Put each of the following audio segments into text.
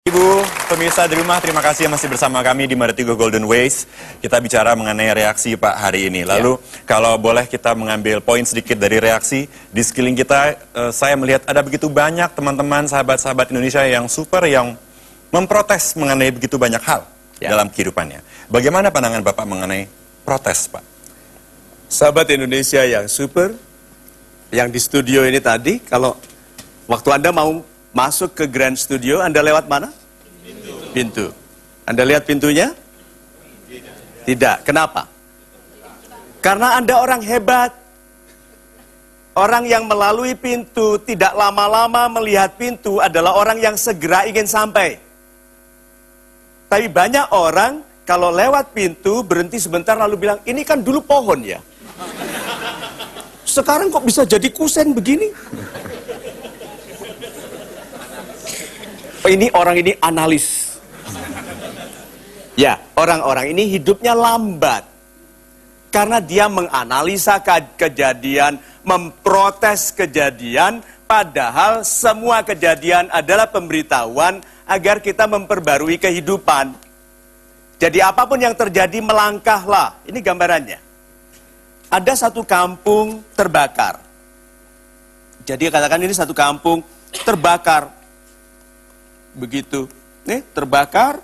Ibu, pemirsa di rumah, terima kasih yang masih bersama kami di Maritigo Golden Ways. Kita bicara mengenai reaksi Pak hari ini. Lalu kalau boleh kita mengambil poin sedikit dari reaksi di sekeliling kita, saya melihat ada begitu banyak teman-teman, sahabat-sahabat Indonesia yang super, yang memprotes mengenai begitu banyak hal dalam kehidupannya. Bagaimana pandangan Bapak mengenai protes, Pak? Sahabat Indonesia yang super, yang di studio ini tadi, kalau waktu Anda mau masuk ke Grand Studio, Anda lewat mana? Pintu. Anda lihat pintunya? Tidak. Kenapa? Karena Anda orang hebat. Orang yang melalui pintu, tidak lama-lama melihat pintu adalah orang yang segera ingin sampai. Tapi banyak orang, kalau lewat pintu, berhenti sebentar lalu bilang, ini kan dulu pohon ya. Sekarang kok bisa jadi kusen begini? Ini orang ini analis. Ya, orang-orang ini hidupnya lambat. Karena dia menganalisa kejadian, memprotes kejadian, padahal semua kejadian adalah pemberitahuan agar kita memperbarui kehidupan. Jadi apapun yang terjadi, melangkahlah. Ini gambarannya. Ada satu kampung terbakar. Jadi katakan ini satu kampung terbakar. Begitu, nih terbakar.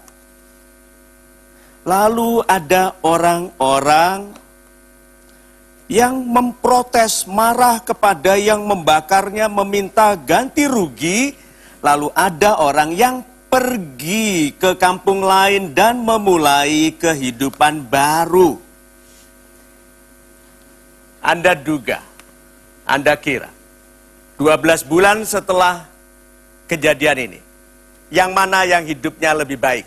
Lalu ada orang-orang yang memprotes, marah kepada yang membakarnya, meminta ganti rugi. Lalu ada orang yang pergi ke kampung lain dan memulai kehidupan baru. Anda duga, Anda kira 12 bulan setelah kejadian ini, yang mana yang hidupnya lebih baik?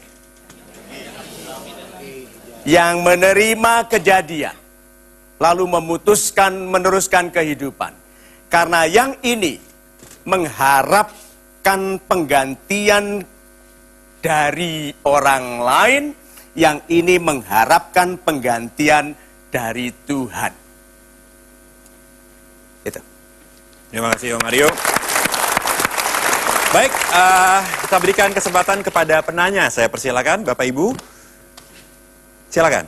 Yang menerima kejadian, lalu meneruskan kehidupan. Karena yang ini mengharapkan penggantian dari orang lain, yang ini mengharapkan penggantian dari Tuhan. Itu. Terima kasih, Om Mario. Baik, kita berikan kesempatan kepada penanya. Saya persilakan, Bapak Ibu. Silakan.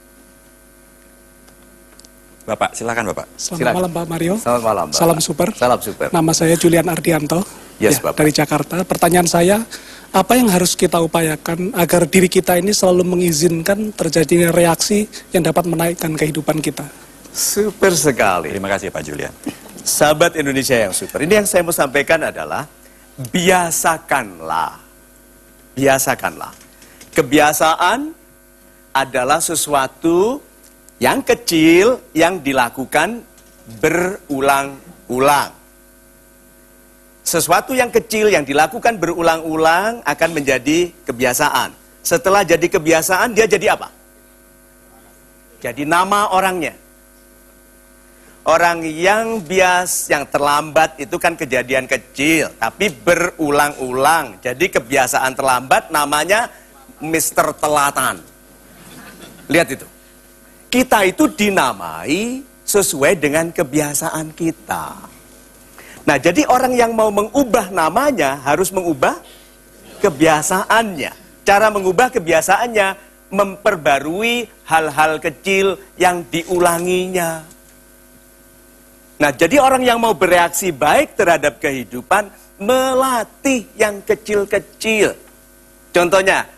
Bapak, silakan Bapak. Selamat malam Pak Mario. Selamat malam, Bapak. Salam super. Salam super. Nama saya Julian Ardianto. Yes, Bapak. Dari Jakarta. Pertanyaan saya, apa yang harus kita upayakan agar diri kita ini selalu mengizinkan terjadinya reaksi yang dapat menaikkan kehidupan kita? Super sekali. Terima kasih Pak Julian. Sahabat Indonesia yang super. Ini yang saya mau sampaikan adalah biasakanlah. Biasakanlah. Kebiasaan adalah sesuatu yang kecil yang dilakukan berulang-ulang. Sesuatu yang kecil yang dilakukan berulang-ulang akan menjadi kebiasaan. Setelah jadi kebiasaan, dia jadi apa? Jadi nama orangnya. Orang yang yang terlambat itu kan kejadian kecil, tapi berulang-ulang. Jadi kebiasaan terlambat namanya Mr. Telatan. Lihat itu. Kita itu dinamai sesuai dengan kebiasaan kita. Nah, jadi orang yang mau mengubah namanya harus mengubah kebiasaannya. Cara mengubah kebiasaannya memperbarui hal-hal kecil yang diulanginya. Nah, jadi orang yang mau bereaksi baik terhadap kehidupan, melatih yang kecil-kecil. Contohnya,